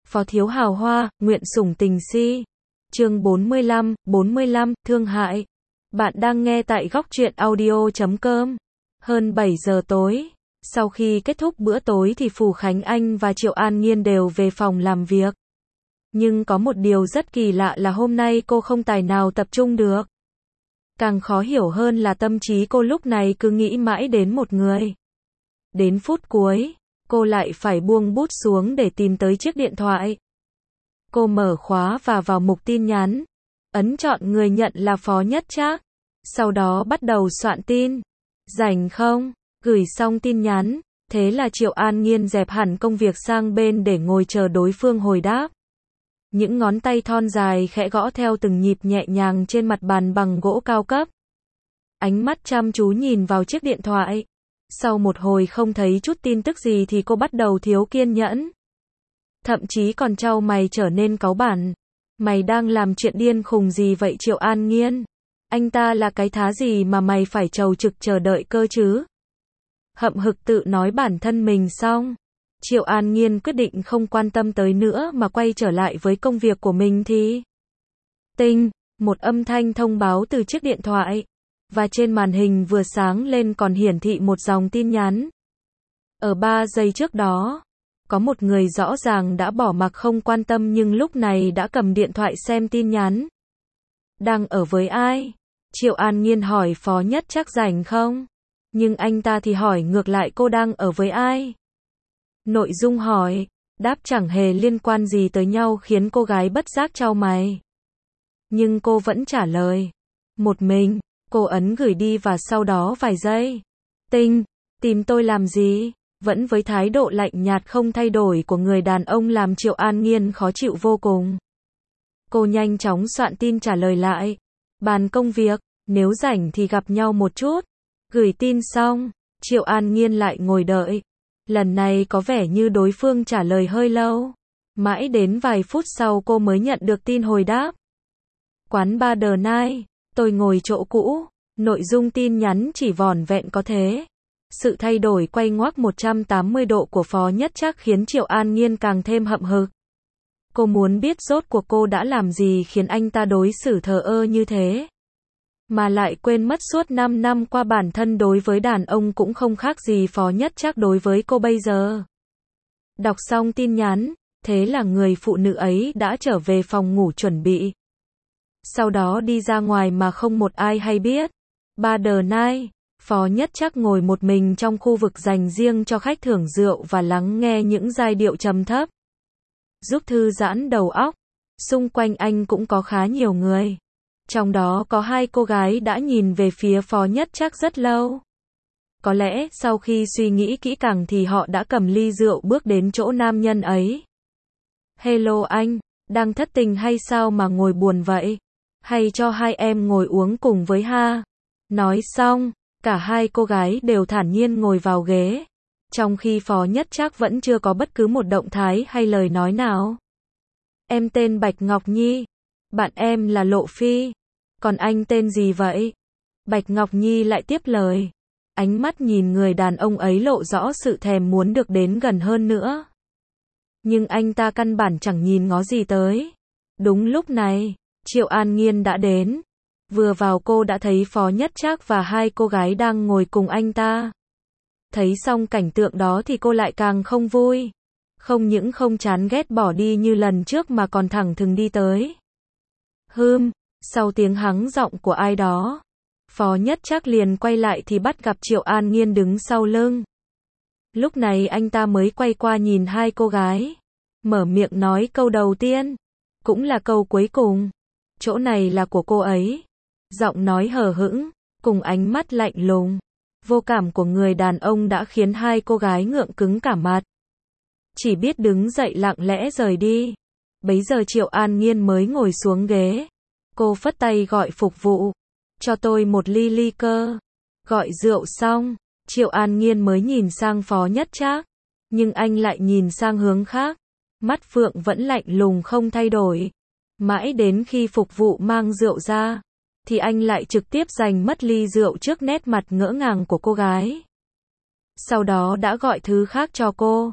Phó thiếu hào hoa, nguyện sủng tình si. Chương 45, thương hại. Bạn đang nghe tại góc truyện audio.com. Hơn 7 giờ tối. Sau khi kết thúc bữa tối thì Phù Khánh Anh và Triệu An Nhiên đều về phòng làm việc. Nhưng có một điều rất kỳ lạ là hôm nay cô không tài nào tập trung được. Càng khó hiểu hơn là tâm trí cô lúc này cứ nghĩ mãi đến một người. Đến phút cuối, cô lại phải buông bút xuống để tìm tới chiếc điện thoại. Cô mở khóa và vào mục tin nhắn. Ấn chọn người nhận là Phó Nhất Trác. Sau đó bắt đầu soạn tin. Rảnh không? Gửi xong tin nhắn. Thế là Triệu An Nhiên dẹp hẳn công việc sang bên để ngồi chờ đối phương hồi đáp. Những ngón tay thon dài khẽ gõ theo từng nhịp nhẹ nhàng trên mặt bàn bằng gỗ cao cấp. Ánh mắt chăm chú nhìn vào chiếc điện thoại. Sau một hồi không thấy chút tin tức gì thì cô bắt đầu thiếu kiên nhẫn. Thậm chí còn trao mày trở nên cáu bẳn. Mày đang làm chuyện điên khùng gì vậy Triệu An Nhiên? Anh ta là cái thá gì mà mày phải trầu trực chờ đợi cơ chứ? Hậm hực tự nói bản thân mình xong. Triệu An Nhiên quyết định không quan tâm tới nữa mà quay trở lại với công việc của mình thì... Tinh, một âm thanh thông báo từ chiếc điện thoại. Và trên màn hình vừa sáng lên còn hiển thị một dòng tin nhắn. Ở 3 giây trước đó, có một người rõ ràng đã bỏ mặc không quan tâm nhưng lúc này đã cầm điện thoại xem tin nhắn. Đang ở với ai? Triệu An Nhiên hỏi Phó Nhất Trác rảnh không? Nhưng anh ta thì hỏi ngược lại cô đang ở với ai? Nội dung hỏi, đáp chẳng hề liên quan gì tới nhau khiến cô gái bất giác chau mày. Nhưng cô vẫn trả lời. Một mình. Cô ấn gửi đi và sau đó vài giây. Tinh, tìm tôi làm gì? Vẫn với thái độ lạnh nhạt không thay đổi của người đàn ông làm Triệu An Nhiên khó chịu vô cùng. Cô nhanh chóng soạn tin trả lời lại. Bàn công việc, nếu rảnh thì gặp nhau một chút. Gửi tin xong, Triệu An Nhiên lại ngồi đợi. Lần này có vẻ như đối phương trả lời hơi lâu. Mãi đến vài phút sau cô mới nhận được tin hồi đáp. Quán bar The Night. Tôi ngồi chỗ cũ, nội dung tin nhắn chỉ vỏn vẹn có thế. Sự thay đổi quay ngoắt 180 độ của Phó Nhất Trác khiến Triệu An Nhiên càng thêm hậm hực. Cô muốn biết rốt cuộc cô đã làm gì khiến anh ta đối xử thờ ơ như thế. Mà lại quên mất suốt 5 năm qua bản thân đối với đàn ông cũng không khác gì Phó Nhất Trác đối với cô bây giờ. Đọc xong tin nhắn, thế là người phụ nữ ấy đã trở về phòng ngủ chuẩn bị. Sau đó đi ra ngoài mà không một ai hay biết. Bar The Night, Phó Nhất Trác ngồi một mình trong khu vực dành riêng cho khách thưởng rượu và lắng nghe những giai điệu trầm thấp. Giúp thư giãn đầu óc. Xung quanh anh cũng có khá nhiều người. Trong đó có 2 cô gái đã nhìn về phía Phó Nhất Trác rất lâu. Có lẽ sau khi suy nghĩ kỹ càng thì họ đã cầm ly rượu bước đến chỗ nam nhân ấy. Hello anh, đang thất tình hay sao mà ngồi buồn vậy? Hay cho hai em ngồi uống cùng với ha? Nói xong, cả 2 cô gái đều thản nhiên ngồi vào ghế. Trong khi Phó Nhất Trác vẫn chưa có bất cứ một động thái hay lời nói nào. Em tên Bạch Ngọc Nhi. Bạn em là Lộ Phi. Còn anh tên gì vậy? Bạch Ngọc Nhi lại tiếp lời. Ánh mắt nhìn người đàn ông ấy lộ rõ sự thèm muốn được đến gần hơn nữa. Nhưng anh ta căn bản chẳng nhìn ngó gì tới. Đúng lúc này, Triệu An Nhiên đã đến. Vừa vào cô đã thấy Phó Nhất Trác và 2 cô gái đang ngồi cùng anh ta. Thấy xong cảnh tượng đó thì cô lại càng không vui. Không những không chán ghét bỏ đi như lần trước mà còn thẳng thừng đi tới. Sau tiếng hắng giọng của ai đó, Phó Nhất Trác liền quay lại thì bắt gặp Triệu An Nhiên đứng sau lưng. Lúc này anh ta mới quay qua nhìn 2 cô gái. Mở miệng nói câu đầu tiên. Cũng là câu cuối cùng. Chỗ này là của cô ấy. Giọng nói hờ hững, cùng ánh mắt lạnh lùng, vô cảm của người đàn ông đã khiến 2 cô gái ngượng cứng cả mặt. Chỉ biết đứng dậy lặng lẽ rời đi. Bấy giờ Triệu An Nhiên mới ngồi xuống ghế. Cô phất tay gọi phục vụ. Cho tôi một ly ly cơ. Gọi rượu xong, Triệu An Nhiên mới nhìn sang Phó Nhất Trác. Nhưng anh lại nhìn sang hướng khác. Mắt phượng vẫn lạnh lùng không thay đổi. Mãi đến khi phục vụ mang rượu ra, thì anh lại trực tiếp giành mất ly rượu trước nét mặt ngỡ ngàng của cô gái. Sau đó đã gọi thứ khác cho cô.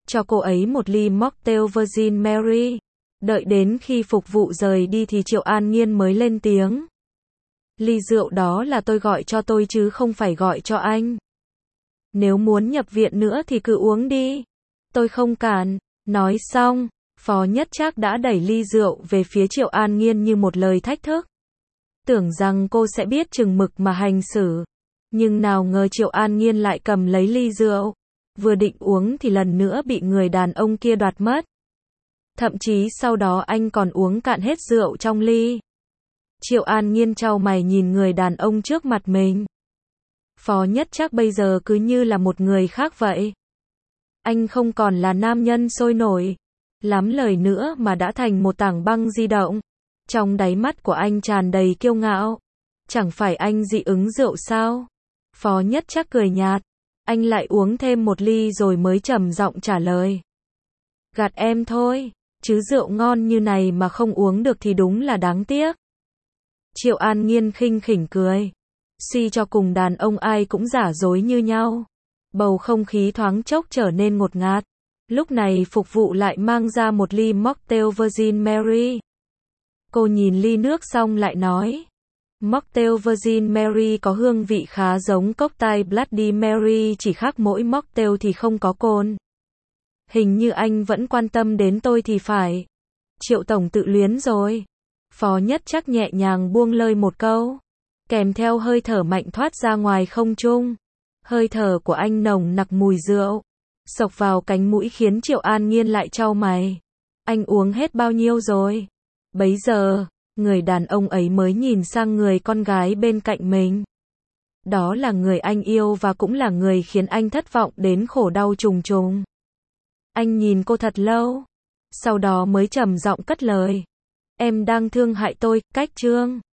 cho cô ấy một ly mocktail Virgin Mary. Đợi đến khi phục vụ rời đi thì Triệu An Nhiên mới lên tiếng. Ly rượu đó là tôi gọi cho tôi chứ không phải gọi cho anh. Nếu muốn nhập viện nữa thì cứ uống đi. Tôi không cản. Nói xong, Phó Nhất Trác đã đẩy ly rượu về phía Triệu An Nhiên như một lời thách thức. Tưởng rằng cô sẽ biết chừng mực mà hành xử. Nhưng nào ngờ Triệu An Nhiên lại cầm lấy ly rượu. Vừa định uống thì lần nữa bị người đàn ông kia đoạt mất. Thậm chí sau đó anh còn uống cạn hết rượu trong ly. Triệu An Nhiên chau mày nhìn người đàn ông trước mặt mình. Phó Nhất Trác bây giờ cứ như là một người khác vậy. Anh không còn là nam nhân sôi nổi, lắm lời nữa mà đã thành một tảng băng di động. Trong đáy mắt của anh tràn đầy kiêu ngạo. Chẳng phải anh dị ứng rượu sao? Phó Nhất Trác cười nhạt. Anh lại uống thêm một ly rồi mới trầm giọng trả lời. Gạt em thôi, chứ rượu ngon như này mà không uống được thì đúng là đáng tiếc. Triệu An Nhiên khinh khỉnh cười. Suy cho cùng đàn ông ai cũng giả dối như nhau. Bầu không khí thoáng chốc trở nên ngột ngạt. Lúc này phục vụ lại mang ra một ly mocktail Virgin Mary. Cô nhìn ly nước xong lại nói. Mocktail Virgin Mary có hương vị khá giống cocktail Bloody Mary, chỉ khác mỗi mocktail thì không có cồn. Hình như anh vẫn quan tâm đến tôi thì phải. Triệu tổng tự luyến rồi. Phó Nhất Trác nhẹ nhàng buông lơi một câu. Kèm theo hơi thở mạnh thoát ra ngoài không trung. Hơi thở của anh nồng nặc mùi rượu. Xộc vào cánh mũi khiến Triệu An Nhiên lại chau mày. Anh uống hết bao nhiêu rồi? Bấy giờ, người đàn ông ấy mới nhìn sang người con gái bên cạnh mình. Đó là người anh yêu và cũng là người khiến anh thất vọng đến khổ đau trùng trùng. Anh nhìn cô thật lâu. Sau đó mới trầm giọng cất lời. Em đang thương hại tôi, Cách Trương.